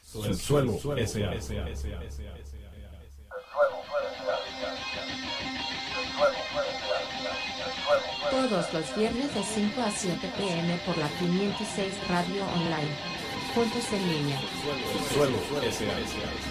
Subsuelo S.A. Todos los viernes de 5 a 7 p.m. por la 506 Radio Online. Puntos en línea. Subsuelo S.A.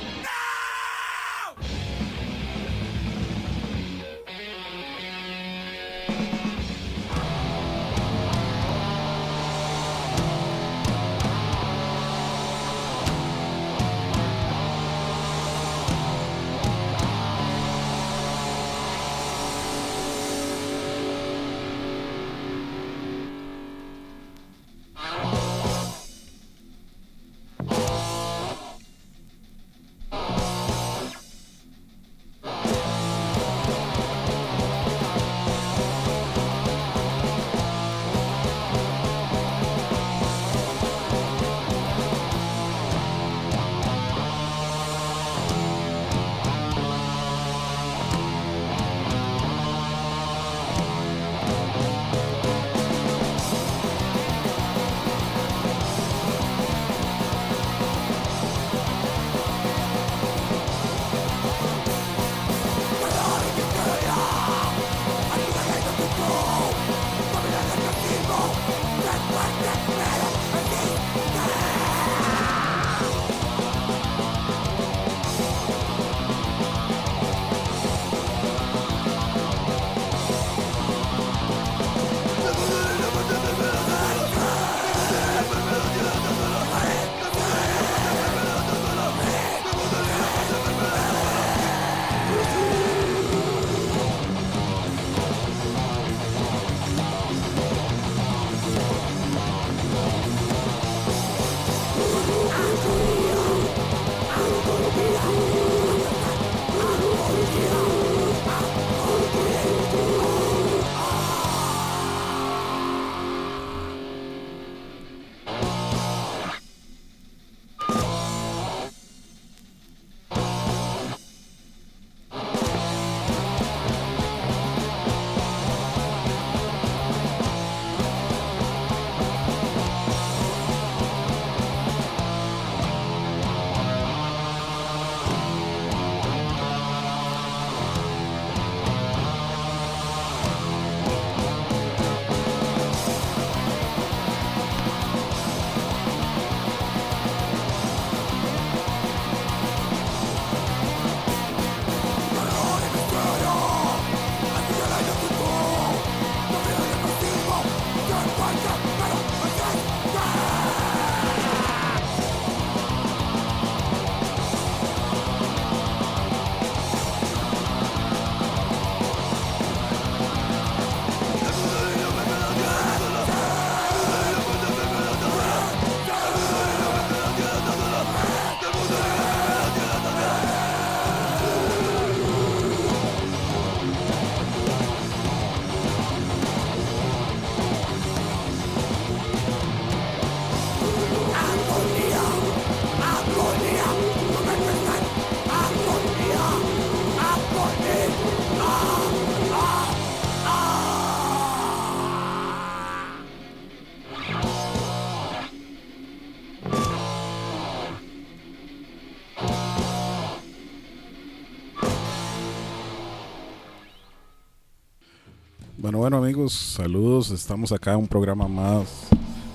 Bueno amigos, saludos, estamos acá en un programa más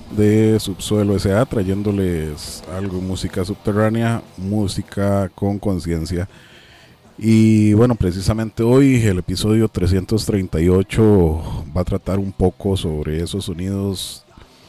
de Subsuelo S.A. trayéndoles algo de música subterránea, música con conciencia. Y bueno, precisamente hoy el episodio 338 va a tratar un poco sobre esos sonidos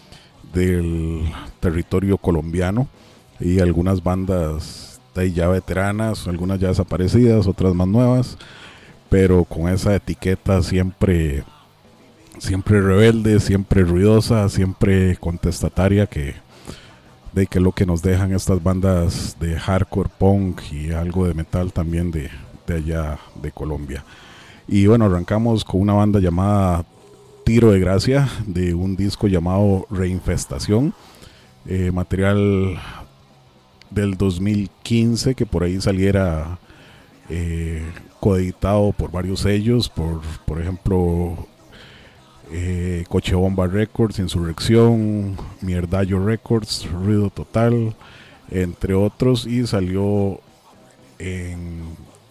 del territorio colombiano y algunas bandas de ya veteranas, algunas ya desaparecidas, otras más nuevas, pero con esa etiqueta siempre rebelde, siempre ruidosa, siempre contestataria, que es lo que nos dejan estas bandas de hardcore punk y algo de metal también de allá de Colombia. Y bueno, arrancamos con una banda llamada Tiro de Gracia, de un disco llamado Reinfestación, material del 2015, que por ahí saliera coeditado por varios sellos, por ejemplo Coche Bomba Records, Insurrección, Mierdallo Records, Ruido Total, entre otros, y salió en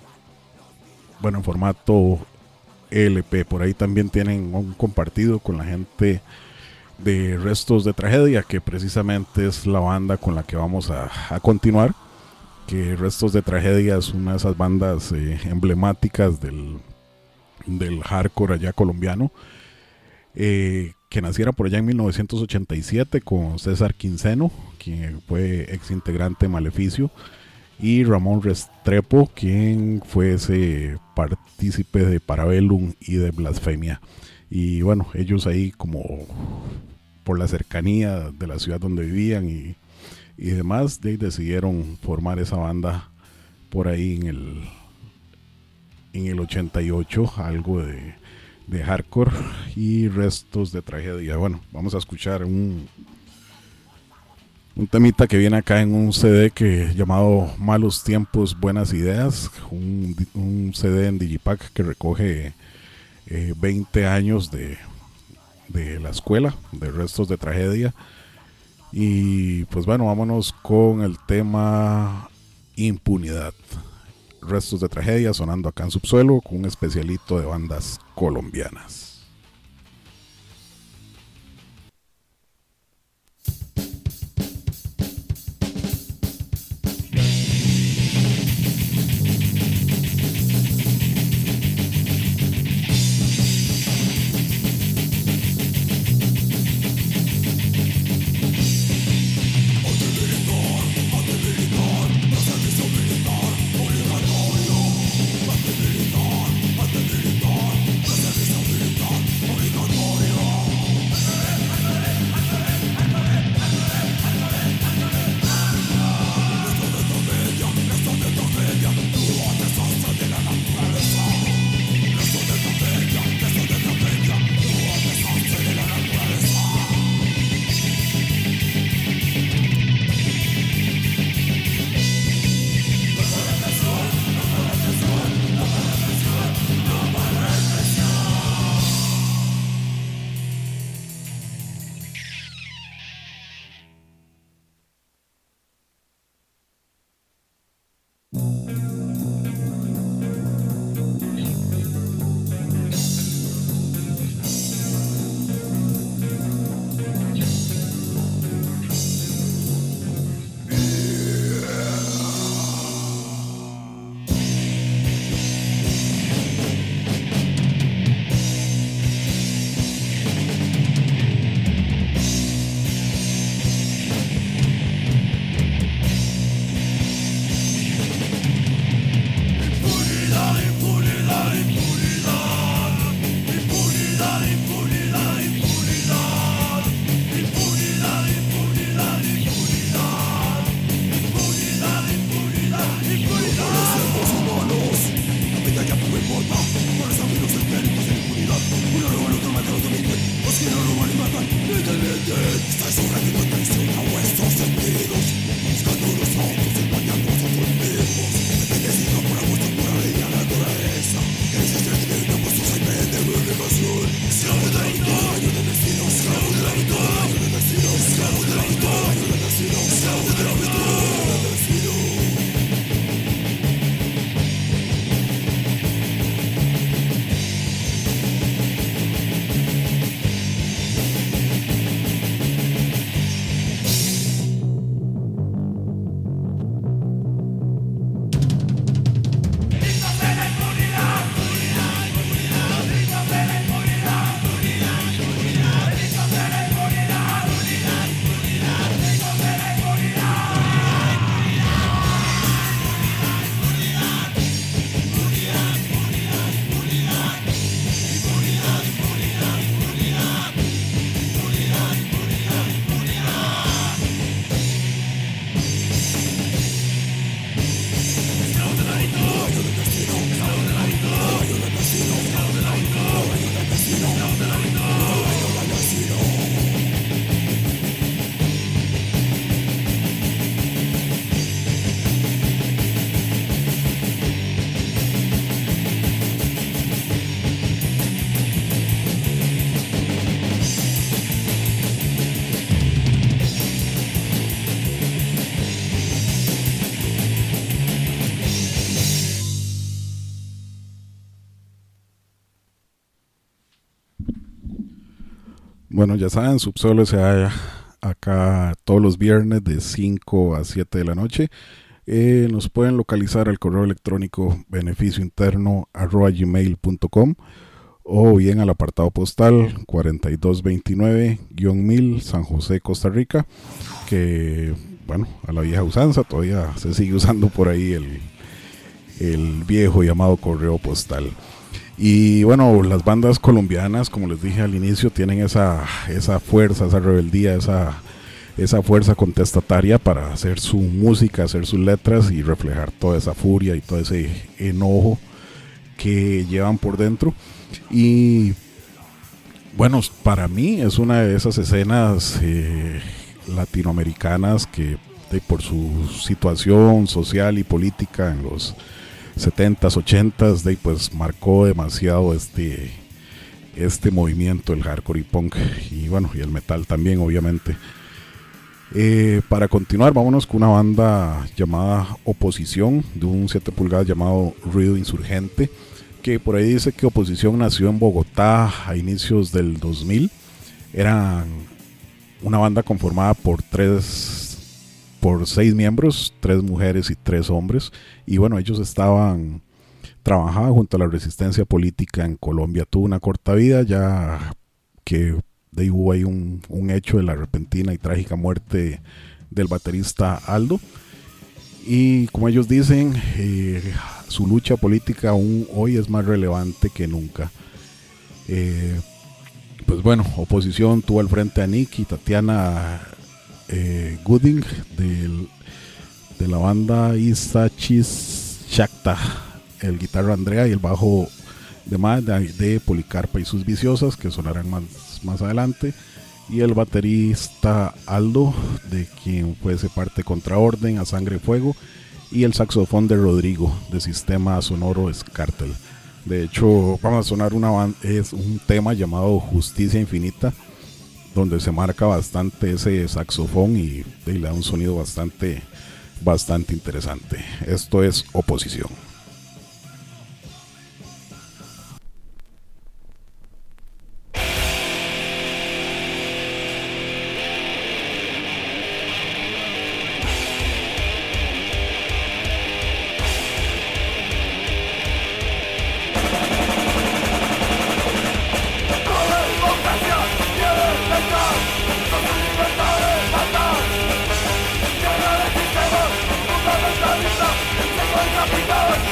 formato LP. Por ahí también tienen un compartido con la gente de Restos de Tragedia, que precisamente es la banda con la que vamos a continuar. Que Restos de Tragedia es una de esas bandas emblemáticas del hardcore allá colombiano, que naciera por allá en 1987 con César Quinceno, quien fue ex integrante de Maleficio, y Ramón Restrepo, quien fuese partícipe de Parabellum y de Blasfemia. Y bueno, ellos ahí, como por la cercanía de la ciudad donde vivían y demás, decidieron formar esa banda por ahí en el 88, algo de hardcore y Restos de Tragedia. Bueno, vamos a escuchar un temita que viene acá en un CD llamado Malos Tiempos, Buenas Ideas, un CD en Digipack que recoge 20 años de la escuela de Restos de Tragedia. Y pues bueno, vámonos con el tema Impunidad. Restos de Tragedia sonando acá en Subsuelo, con un especialito de bandas colombianas. Obligatorio, ante militar, ante servicio militar. Bueno, ya saben, Subsuelo se halla acá todos los viernes de 5 a 7 de la noche. Nos pueden localizar al correo electrónico beneficiointerno@gmail.com o bien al apartado postal 4229-1000 San José, Costa Rica, que bueno, a la vieja usanza todavía se sigue usando por ahí el viejo llamado correo postal. Y bueno, las bandas colombianas, como les dije al inicio, tienen esa fuerza, esa rebeldía, esa fuerza contestataria para hacer su música, hacer sus letras y reflejar toda esa furia y todo ese enojo que llevan por dentro. Y bueno, para mí es una de esas escenas latinoamericanas que por su situación social y política en los 70s, 80s, pues marcó demasiado este movimiento, el hardcore y punk, y bueno, y el metal también, obviamente. Para continuar, vámonos con una banda llamada Oposición, de un 7 pulgadas llamado Ruido Insurgente, que por ahí dice que Oposición nació en Bogotá a inicios del 2000. Eran una banda conformada por 6 miembros, 3 mujeres y 3 hombres, y bueno, ellos trabajaban junto a la resistencia política en Colombia. Tuvo una corta vida, ya que hubo ahí un hecho de la repentina y trágica muerte del baterista Aldo, y como ellos dicen, su lucha política aún hoy es más relevante que nunca. Pues bueno, Oposición tuvo al frente a Nick y Tatiana Gooding de la banda Isachis Shakta, el guitarra Andrea y el bajo de Policarpa y sus Viciosas, que sonarán más adelante, y el baterista Aldo, de quien fuese parte Contraorden, A Sangre y Fuego, y el saxofón de Rodrigo, de Sistema Sonoro Scartel. De hecho, vamos a sonar es un tema llamado Justicia Infinita, donde se marca bastante ese saxofón y le da un sonido bastante interesante. Esto es Oposición. Capital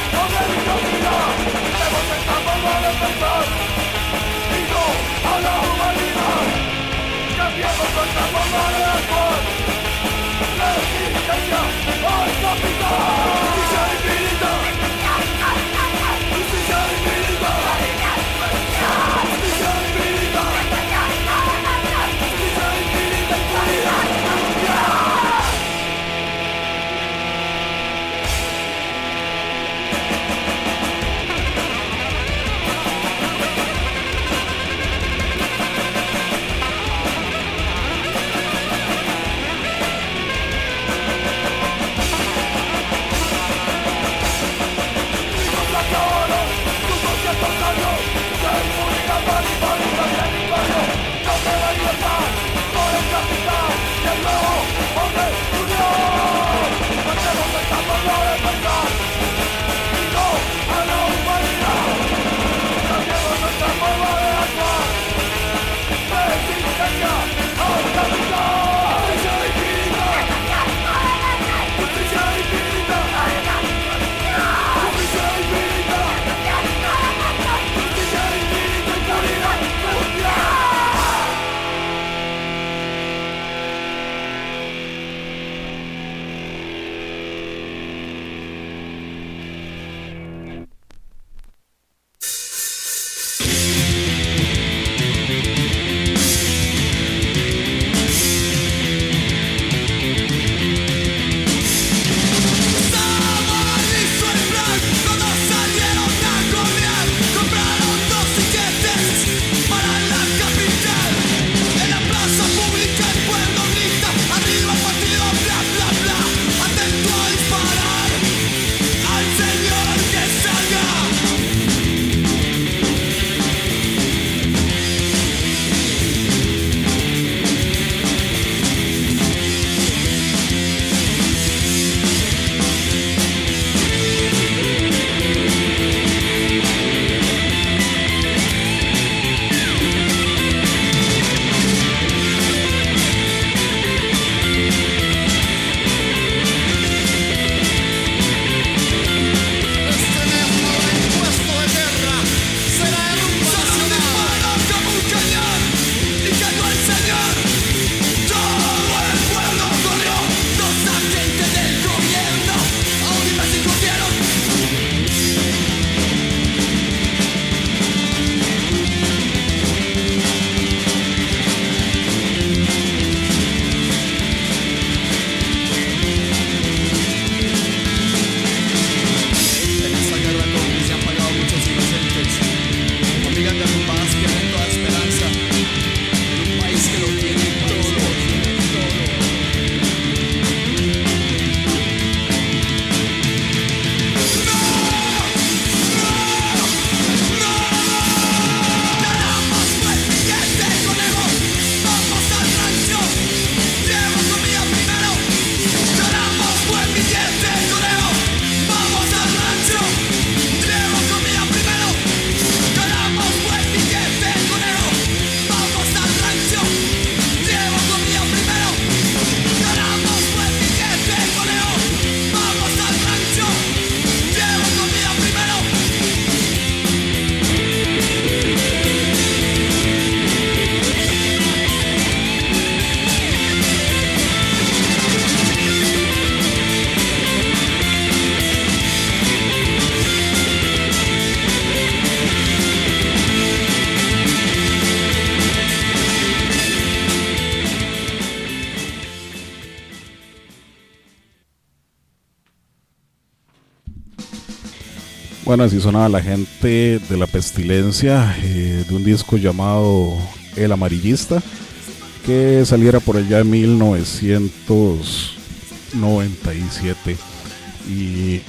Bueno, así sonaba la gente de La Pestilencia, de un disco llamado El Amarillista, que saliera por allá en 1997. Y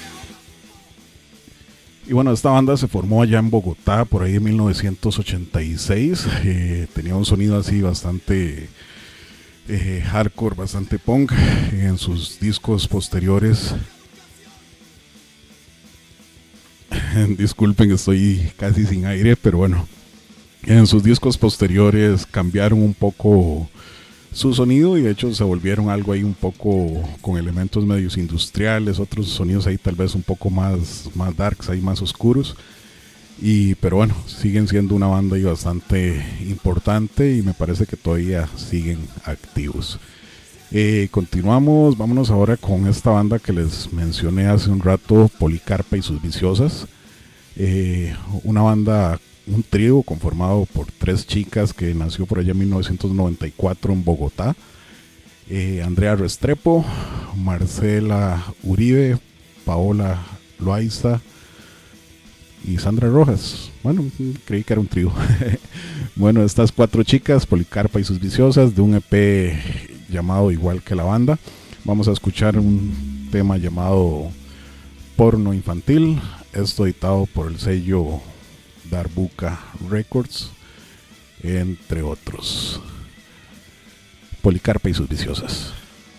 bueno, esta banda se formó allá en Bogotá por ahí en 1986. Tenía un sonido así bastante hardcore, bastante punk. En sus discos posteriores, disculpen, estoy casi sin aire, pero bueno, en sus discos posteriores cambiaron un poco su sonido y de hecho se volvieron algo ahí un poco con elementos medios industriales, otros sonidos ahí tal vez un poco más darks, ahí más oscuros. Pero bueno, siguen siendo una banda ahí bastante importante y me parece que todavía siguen activos. Continuamos, vámonos ahora con esta banda que les mencioné hace un rato, Policarpa y sus Viciosas. Una banda, un trío conformado por 3 chicas que nació por allá en 1994 en Bogotá. Andrea Restrepo, Marcela Uribe, Paola Loaiza y Sandra Rojas. Bueno, creí que era un trío. Bueno, estas 4 chicas, Policarpa y sus Viciosas, de un EP llamado igual que la banda. Vamos a escuchar un tema llamado Porno Infantil, esto editado por el sello Darbuka Records, entre otros. Policarpa y sus Viciosas.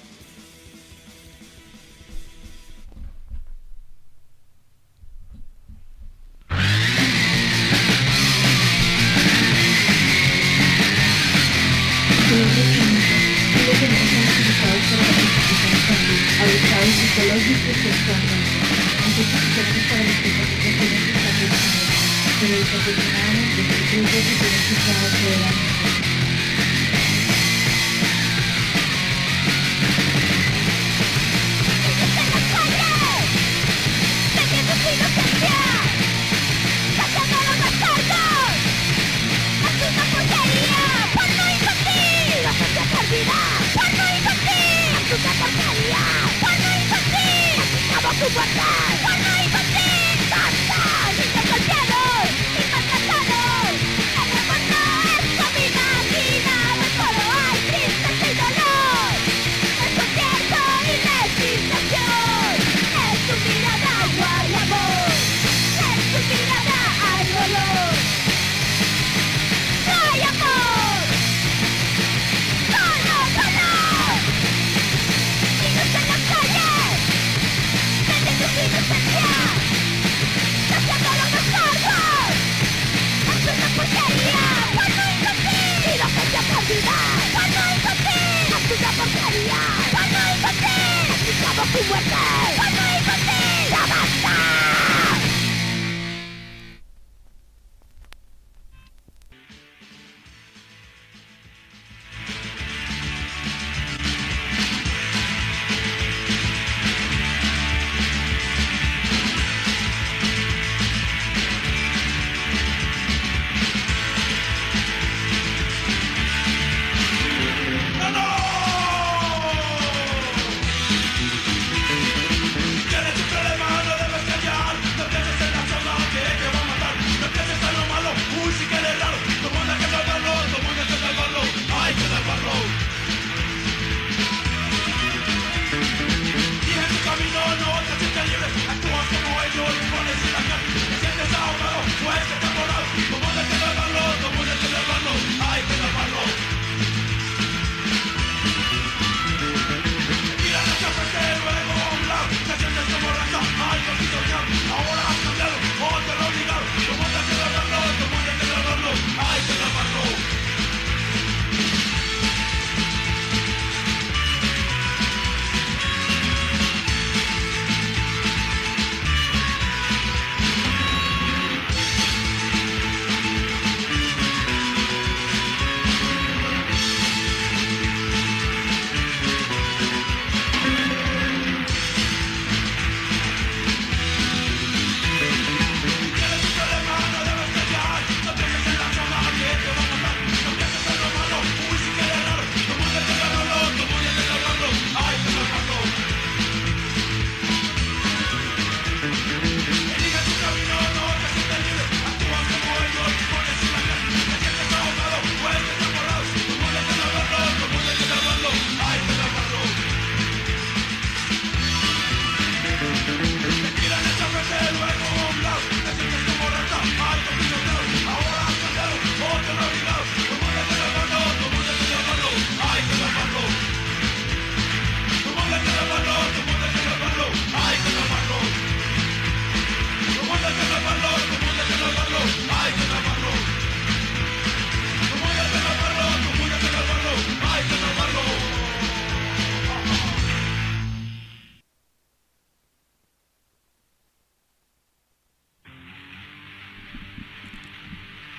Abusados psicológicos y sexualmente. Anticonceptivos para las discapacidades pero desafortunadamente muchos de ellos fueron cifrados federalmente.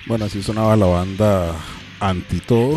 Bueno, así sonaba la banda Anti Todo.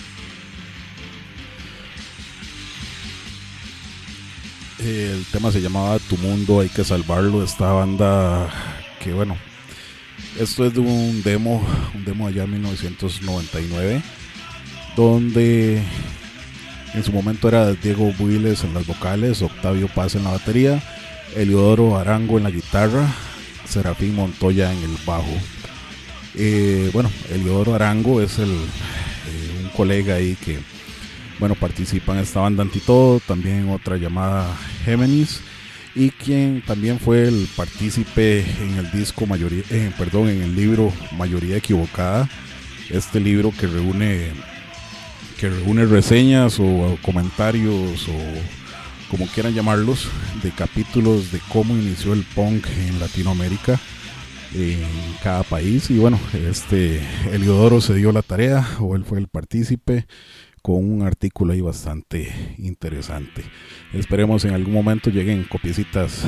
El tema se llamaba Tu Mundo Hay que Salvarlo. Esta banda que, bueno, esto es de un demo allá en 1999, donde en su momento era Diego Builes en las vocales, Octavio Paz en la batería, Eliodoro Arango en la guitarra, Serafín Montoya en el bajo. Bueno, Eliodoro Arango es un colega ahí que, bueno, participa en esta banda Antitodo, también en otra llamada Géminis, y quien también fue el partícipe en el disco en el libro Mayoría Equivocada, este libro que reúne reseñas o comentarios o como quieran llamarlos, de capítulos de cómo inició el punk en Latinoamérica, en cada país. Y bueno, Eliodoro se dio la tarea, o él fue el partícipe, con un artículo ahí bastante interesante. Esperemos en algún momento lleguen copiecitas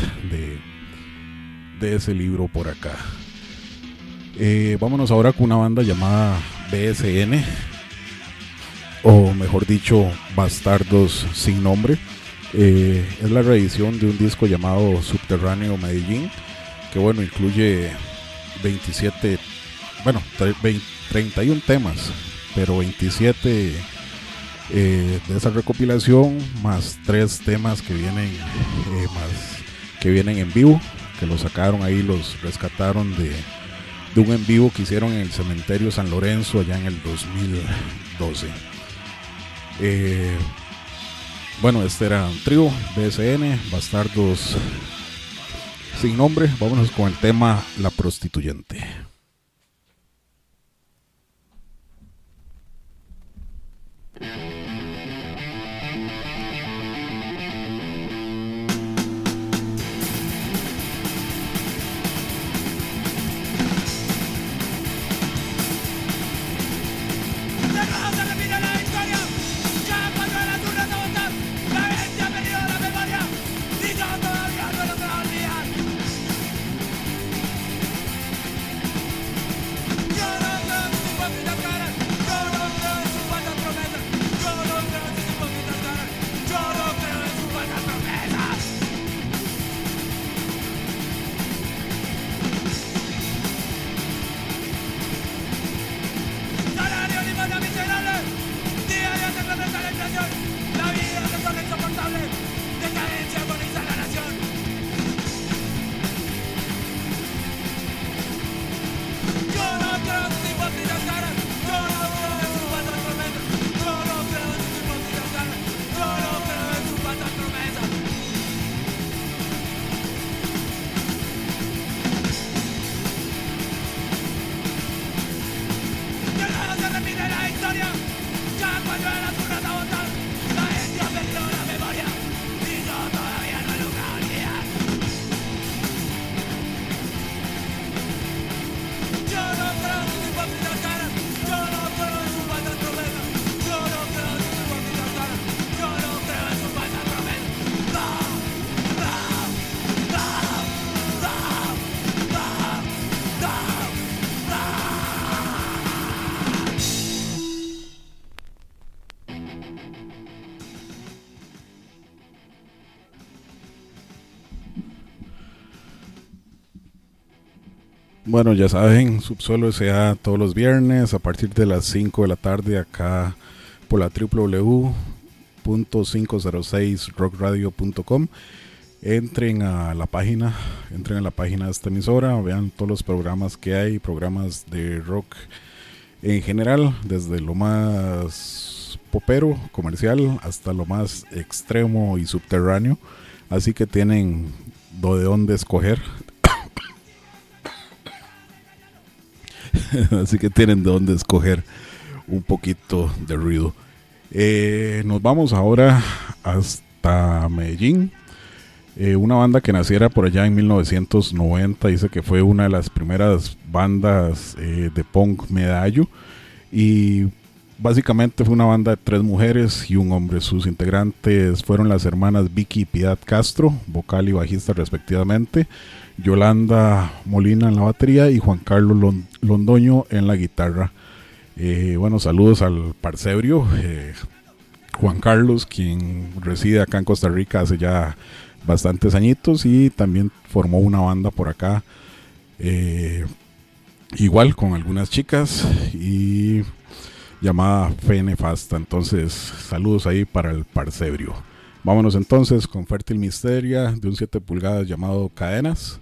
de ese libro por acá. Vámonos ahora con una banda llamada BSN, o mejor dicho, Bastardos Sin Nombre. Es la reedición de un disco llamado Subterráneo Medellín, que bueno, incluye 31 temas, pero 27 de esa recopilación, más 3 temas que vienen en vivo, que los sacaron ahí, los rescataron de un en vivo que hicieron en el Cementerio San Lorenzo allá en el 2012. Bueno, este era un trío, BSN, Bastardos Sin Nombre. Vámonos con el tema La Prostituyente. Bueno, ya saben, Subsuelo S.A. todos los viernes a partir de las 5 de la tarde acá por la www.506rockradio.com. Entren a la página de esta emisora, vean todos los programas que hay, programas de rock en general, desde lo más popero, comercial, hasta lo más extremo y subterráneo. Así que tienen de dónde escoger. Así que tienen de dónde escoger un poquito de ruido. Nos vamos ahora hasta Medellín. Una banda que naciera por allá en 1990, dice que fue una de las primeras bandas de punk medallo. Y básicamente fue una banda de 3 mujeres y un hombre. Sus integrantes fueron las hermanas Vicky y Piedad Castro, vocal y bajista respectivamente, Yolanda Molina en la batería y Juan Carlos Londoño en la guitarra. Bueno, saludos al Parcebrio, Juan Carlos, quien reside acá en Costa Rica hace ya bastantes añitos y también formó una banda por acá, igual con algunas chicas, y llamada Fe Nefasta. Entonces, saludos ahí para el Parcebrio. Vámonos entonces con Fértil Misteria de un 7 pulgadas llamado Cadenas.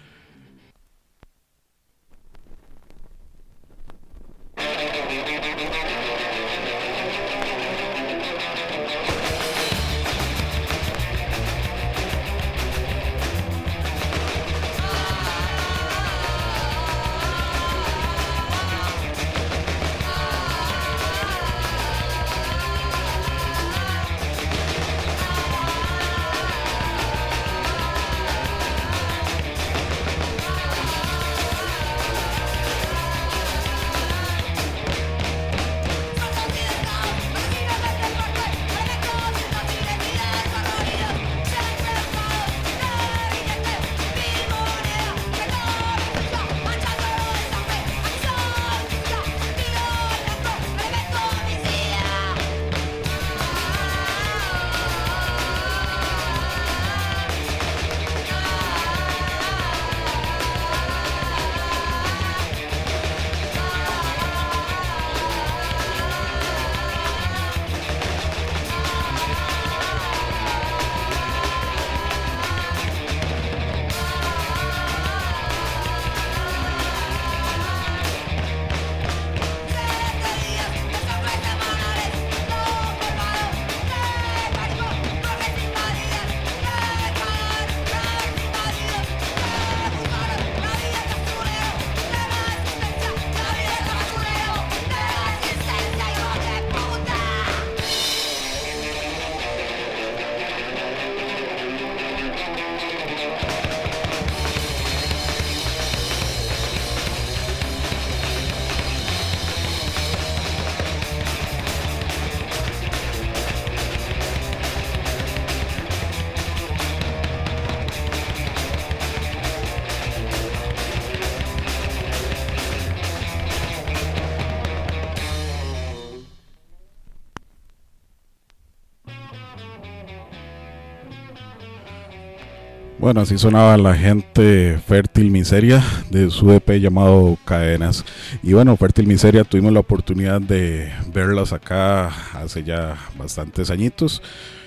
Bueno, así sonaba la gente Fértil Miseria de su EP llamado Cadenas. Y bueno, Fértil Miseria tuvimos la oportunidad de verlas acá hace ya bastantes añitos.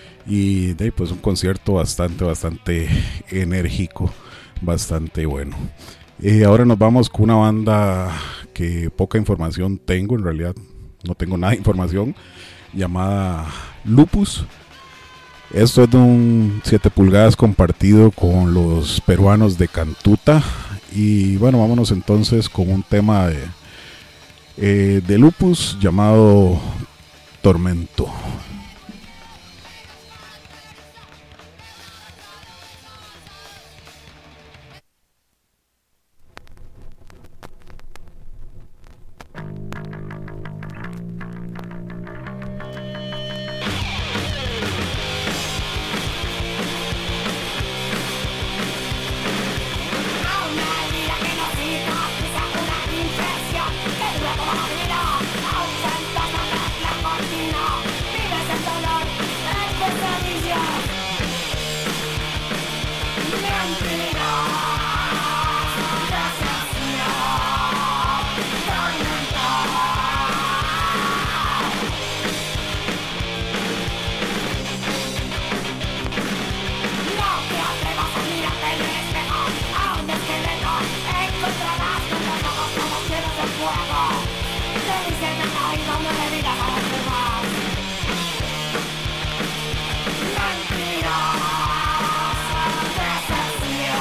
Y pues un concierto bastante enérgico, bastante bueno. Ahora nos vamos con una banda que poca información tengo, en realidad no tengo nada de información, llamada Lupus. Esto es de un 7 pulgadas compartido con los peruanos de Cantuta. Y bueno, vámonos entonces con un tema de Lupus llamado Tormento. Mentiras, decepción.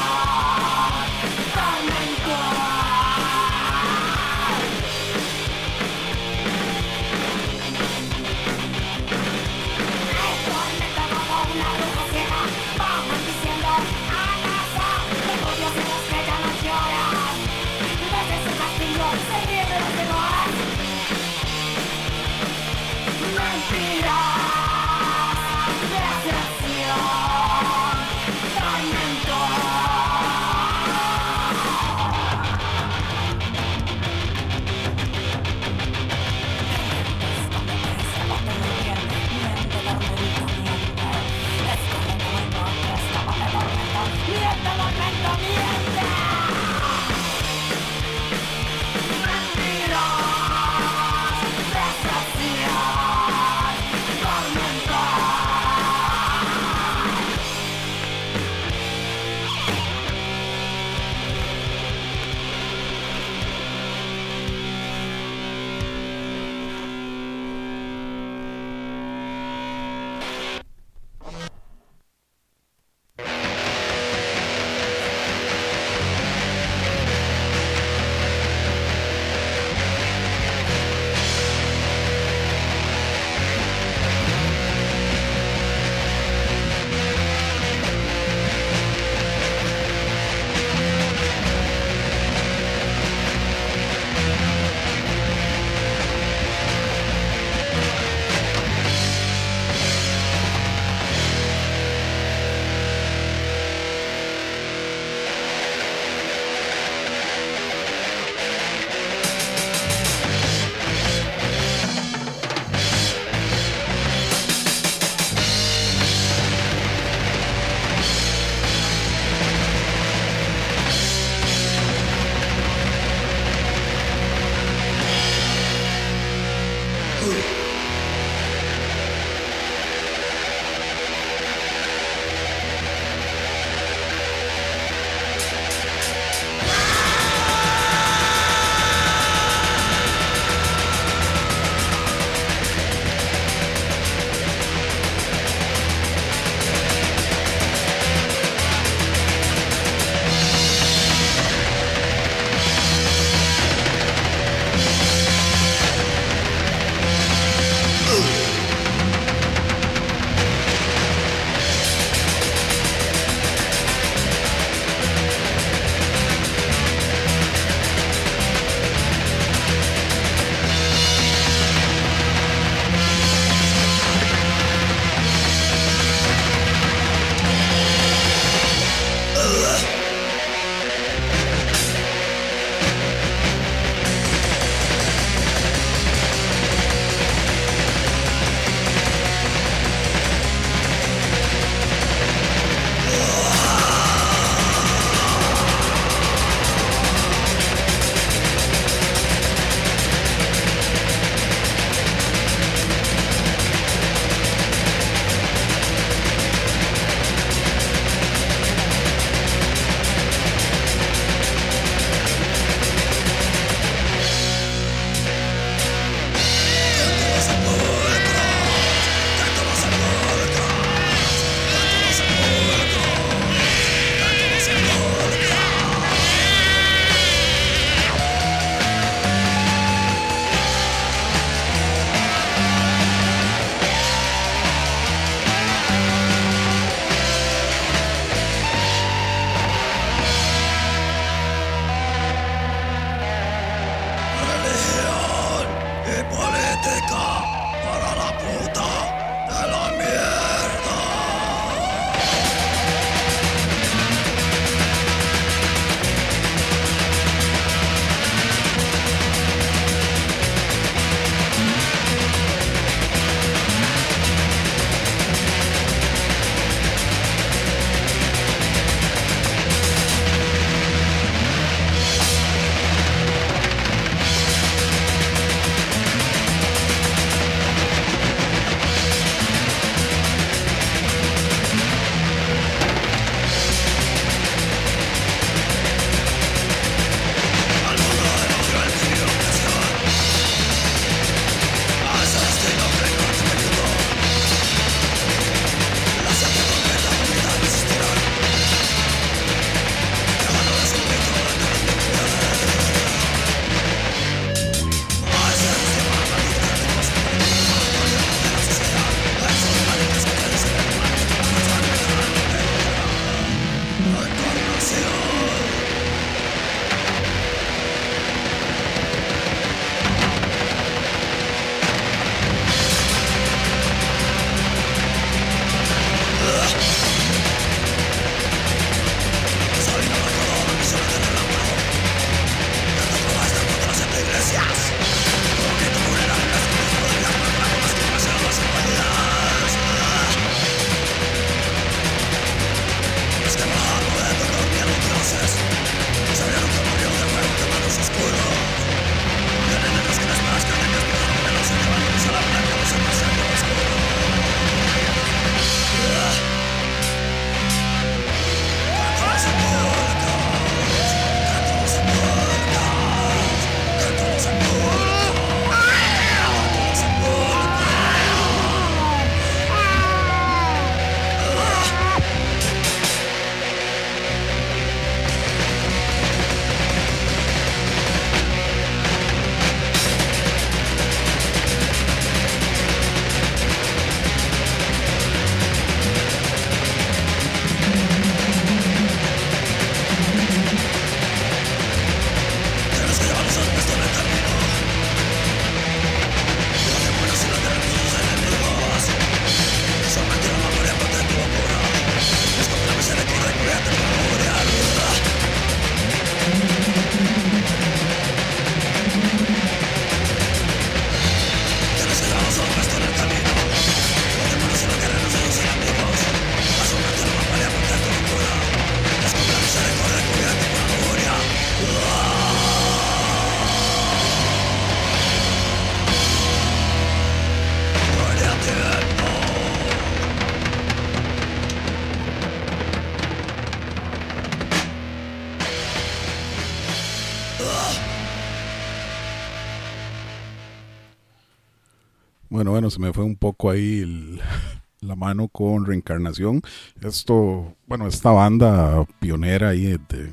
Bueno, se me fue un poco ahí la mano con Reencarnación. Esto, bueno, esta banda pionera ahí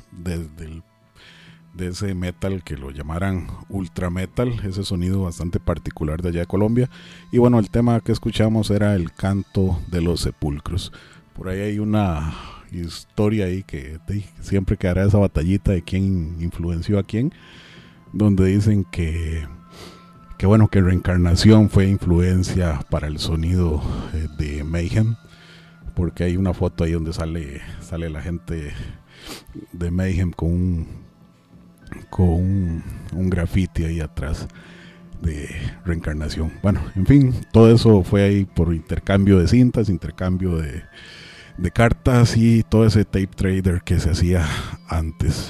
de ese metal que lo llamaran ultra metal, ese sonido bastante particular de allá de Colombia. Y bueno, el tema que escuchamos era el canto de los sepulcros. Por ahí hay una historia ahí que siempre quedará esa batallita de quién influenció a quién, donde dicen que bueno, que Reencarnación fue influencia para el sonido de Mayhem, porque hay una foto ahí donde sale la gente de Mayhem con un graffiti ahí atrás de Reencarnación. Bueno, en fin, todo eso fue ahí por intercambio de cintas, intercambio de cartas y todo ese tape trader que se hacía antes.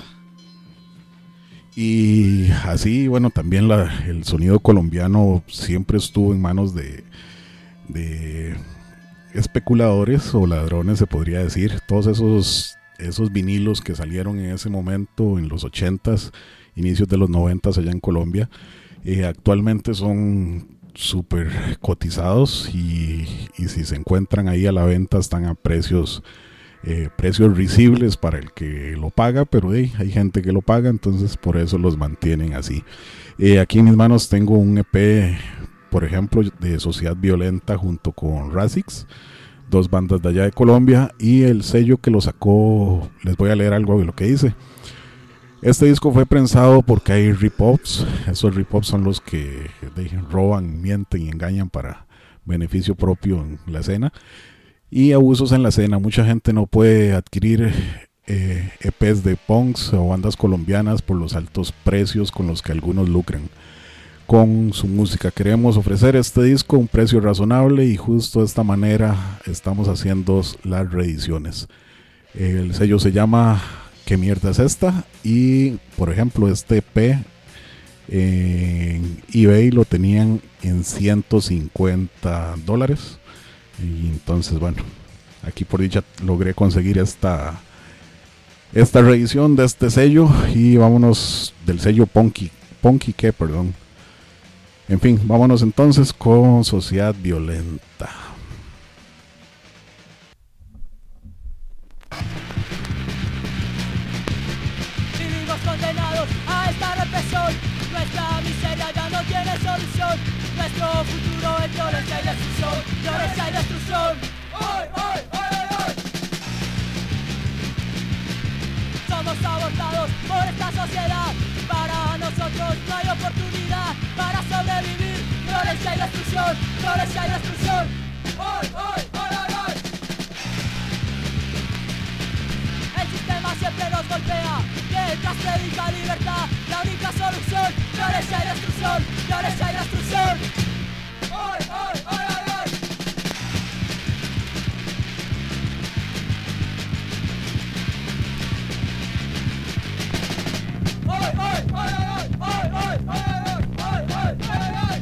Y así, bueno, también el sonido colombiano siempre estuvo en manos de especuladores o ladrones, se podría decir. Todos esos vinilos que salieron en ese momento, en los 80s, inicios de los 90s allá en Colombia, actualmente son súper cotizados y si se encuentran ahí a la venta están a precios risibles para el que lo paga, pero hay gente que lo paga, entonces por eso los mantienen así. Aquí en mis manos tengo un EP, por ejemplo, de Sociedad Violenta junto con Razix, dos bandas de allá de Colombia, y el sello que lo sacó, les voy a leer algo de lo que dice. Este disco fue prensado porque hay rip-offs. Esos rip-offs son los que roban, mienten y engañan para beneficio propio en la escena, y abusos en la escena. Mucha gente no puede adquirir EPs de punks o bandas colombianas por los altos precios con los que algunos lucran con su música. Queremos ofrecer este disco a un precio razonable y justo de esta manera estamos haciendo las reediciones. El sello se llama ¿Qué mierda es esta? Y por ejemplo este EP en eBay lo tenían en $150. Y entonces, bueno, aquí por dicha logré conseguir esta reedición de este sello. Y vámonos del sello Punky ¿qué? Perdón. En fin, vámonos entonces con Sociedad Violenta. Vivimos condenados a esta represión. Nuestra miseria ya no tiene solución. Nuestro futuro es violencia y destrucción. Violencia y destrucción. ¡Hoy, hoy, hoy, hoy, hoy! Somos abortados por esta sociedad. Para nosotros no hay oportunidad para sobrevivir. Violencia y destrucción. Violencia y destrucción. ¡Hoy, hoy, hoy, hoy, hoy! El sistema siempre nos golpea. Mientras predica libertad, la única solución. Violencia y destrucción. Violencia y destrucción. ¡Hoy, hoy, hoy, hoy, hoy! ¡Hoy, hoy, hoy, hoy, hoy, hoy, hoy, hoy, hoy, hoy, hoy!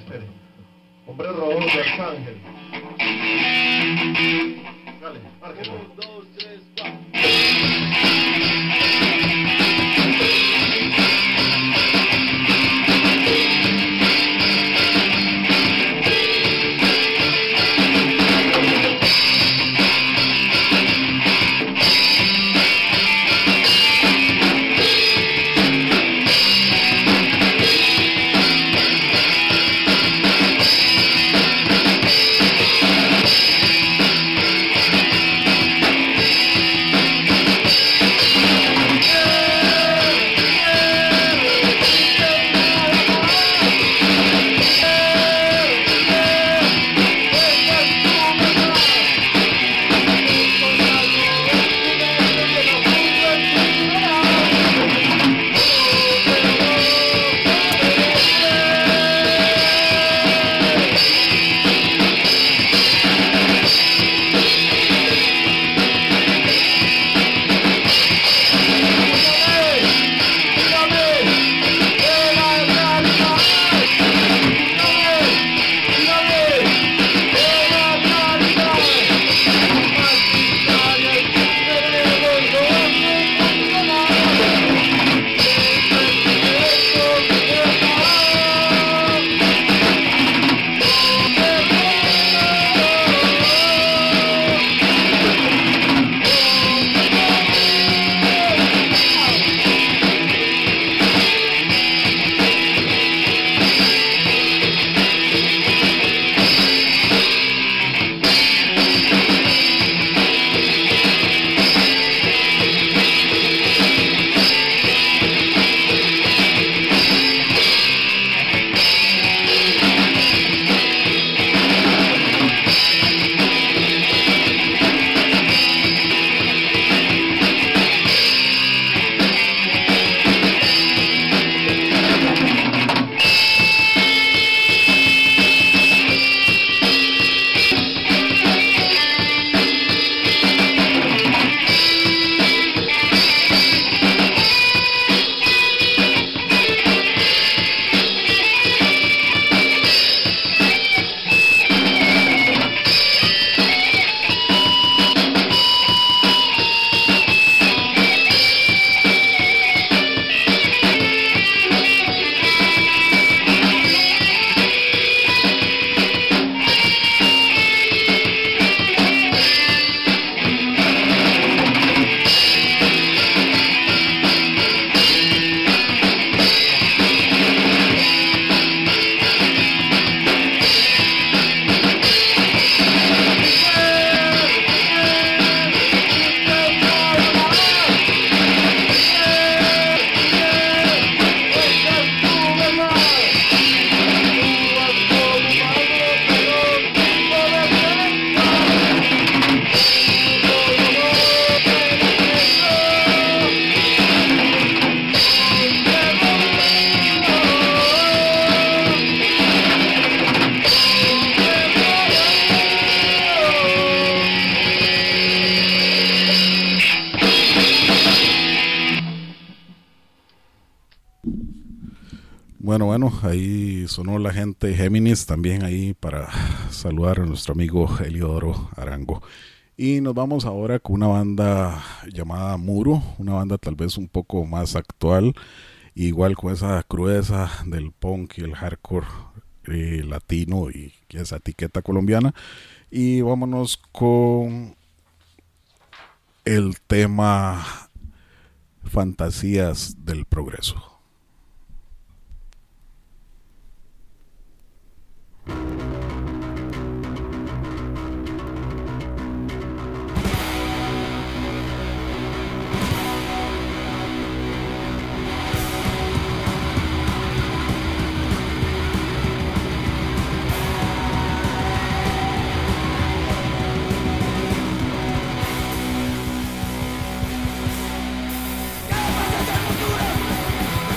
espere. Hombre rojo de Arcángel. Dale, márquelo. 1, 2, 3, 4. Bueno, ahí sonó la gente Géminis también ahí para saludar a nuestro amigo Eliodoro Arango. Y nos vamos ahora con una banda llamada Muro, una banda tal vez un poco más actual, igual con esa crudeza del punk y el hardcore latino y esa etiqueta colombiana. Y vámonos con el tema Fantasías del Progreso. ¿Qué pasa en el futuro?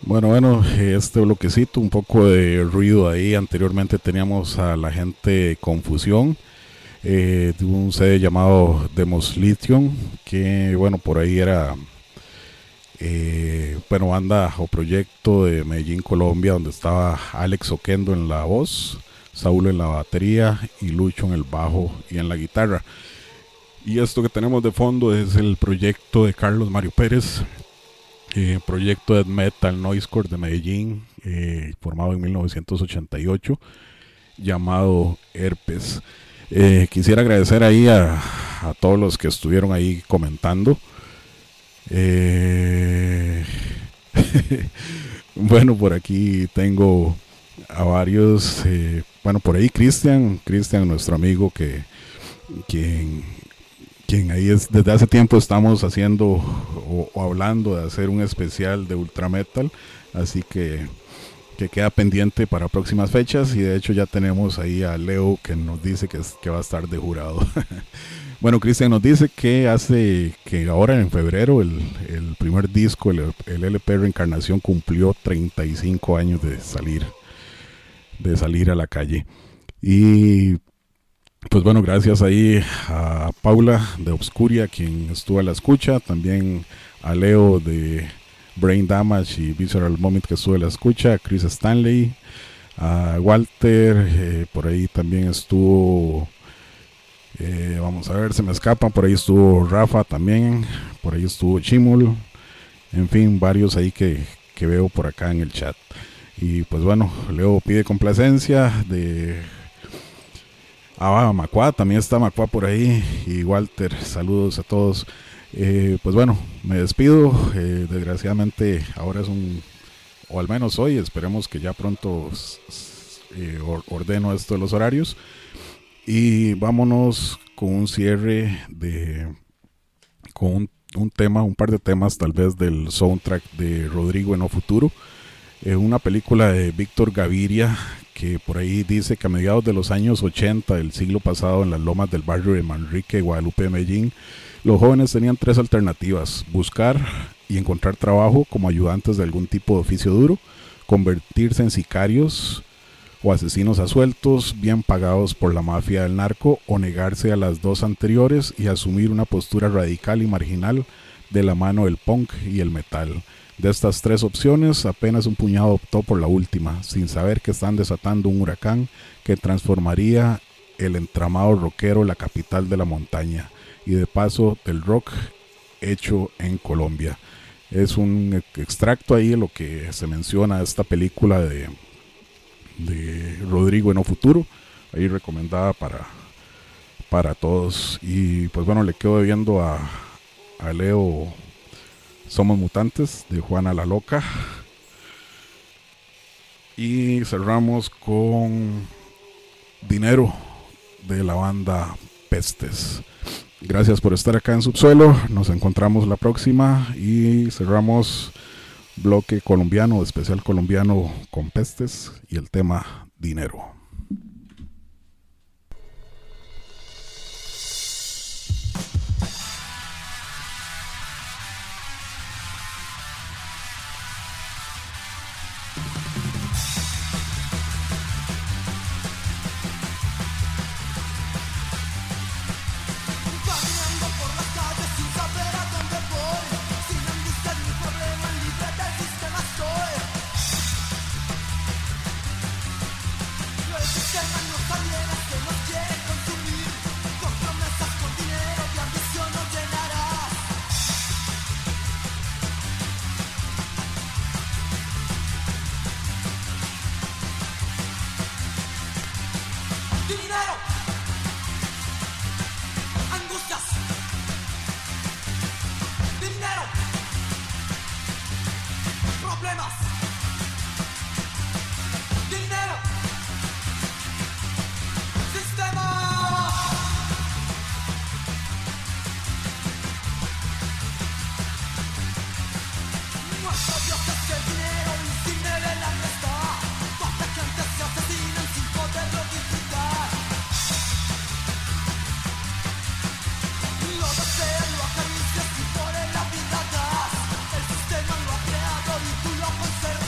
Bueno, este bloquecito, un poco de ruido ahí. Anteriormente teníamos a la gente Confusión, de un CD llamado Demos Lithium, que bueno, por ahí era banda o proyecto de Medellín, Colombia, donde estaba Alex Oquendo en la voz, Saúl en la batería y Lucho en el bajo y en la guitarra. Y esto que tenemos de fondo es el proyecto de Carlos Mario Pérez, proyecto de metal noisecore de Medellín, formado en 1988, llamado Herpes. Quisiera agradecer ahí a todos los que estuvieron ahí comentando. Bueno, por aquí tengo a varios. Por ahí Cristian, nuestro amigo, quien ahí es, desde hace tiempo estamos haciendo o hablando de hacer un especial de Ultra Metal, así que queda pendiente para próximas fechas, y de hecho ya tenemos ahí a Leo que nos dice que va a estar de jurado. Bueno, Cristian nos dice que ahora en febrero el primer disco, el LP Reencarnación, cumplió 35 años de salir a la calle. Y pues bueno, gracias ahí a Paula de Obscuria, quien estuvo a la escucha, también a Leo de Brain Damage y Visceral Moment, que estuvo a la escucha, a Chris Stanley, a Walter, por ahí también estuvo, vamos a ver, se me escapa, por ahí estuvo Rafa también, por ahí estuvo Chimul, en fin, varios ahí que veo por acá en el chat. Y pues bueno, Leo pide complacencia de Macua, también está Macua por ahí, y Walter, saludos a todos. Pues bueno, me despido. Desgraciadamente ahora o al menos hoy, esperemos que ya pronto ordeno esto de los horarios, y vámonos con un cierre con un par de temas tal vez del soundtrack de Rodrigo en O Futuro, una película de Víctor Gaviria, que por ahí dice que a mediados de los años 80 del siglo pasado, en las lomas del barrio de Manrique, Guadalupe de Medellín, los jóvenes tenían 3 alternativas: buscar y encontrar trabajo como ayudantes de algún tipo de oficio duro, convertirse en sicarios o asesinos a sueltos bien pagados por la mafia del narco, o negarse a las 2 anteriores y asumir una postura radical y marginal de la mano del punk y el metal. De estas 3 opciones, apenas un puñado optó por la última, sin saber que están desatando un huracán que transformaría el entramado rockero, la capital de la montaña, y de paso del rock hecho en Colombia. Es un extracto ahí de lo que se menciona de esta película de Rodrigo en O Futuro, ahí recomendada para todos. Y pues bueno, le quedo viendo a Leo Somos Mutantes, de Juana la Loca, y cerramos con Dinero, de la banda Pestes. Gracias por estar acá en Subsuelo, nos encontramos la próxima, y cerramos bloque colombiano, especial colombiano, con Pestes y el tema Dinero. Lo acaricias y por él la vida das. El sistema lo ha creado y tú lo conservas.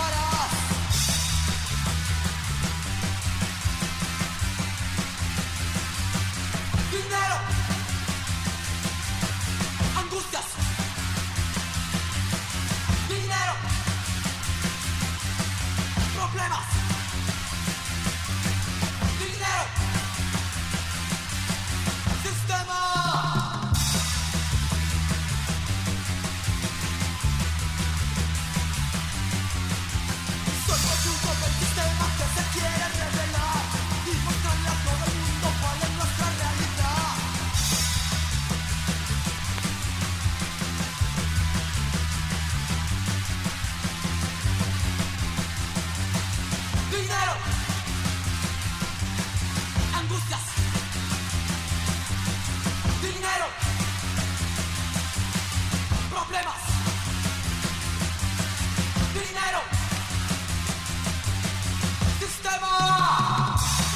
sistemas de dinero. Sistema.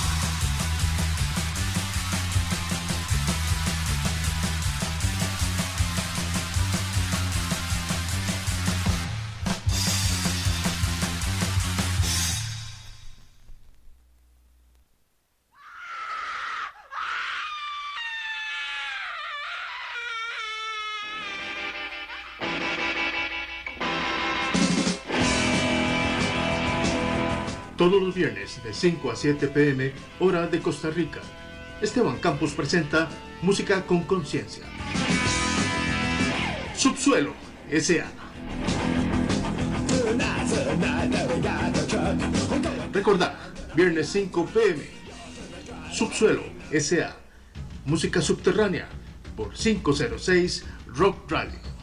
Todos los viernes de 5 a 7 p.m. hora de Costa Rica, Esteban Campos presenta Música con Conciencia. Subsuelo S.A. Recordad, viernes 5 p.m. Subsuelo S.A. Música subterránea por 506 Rock Radio.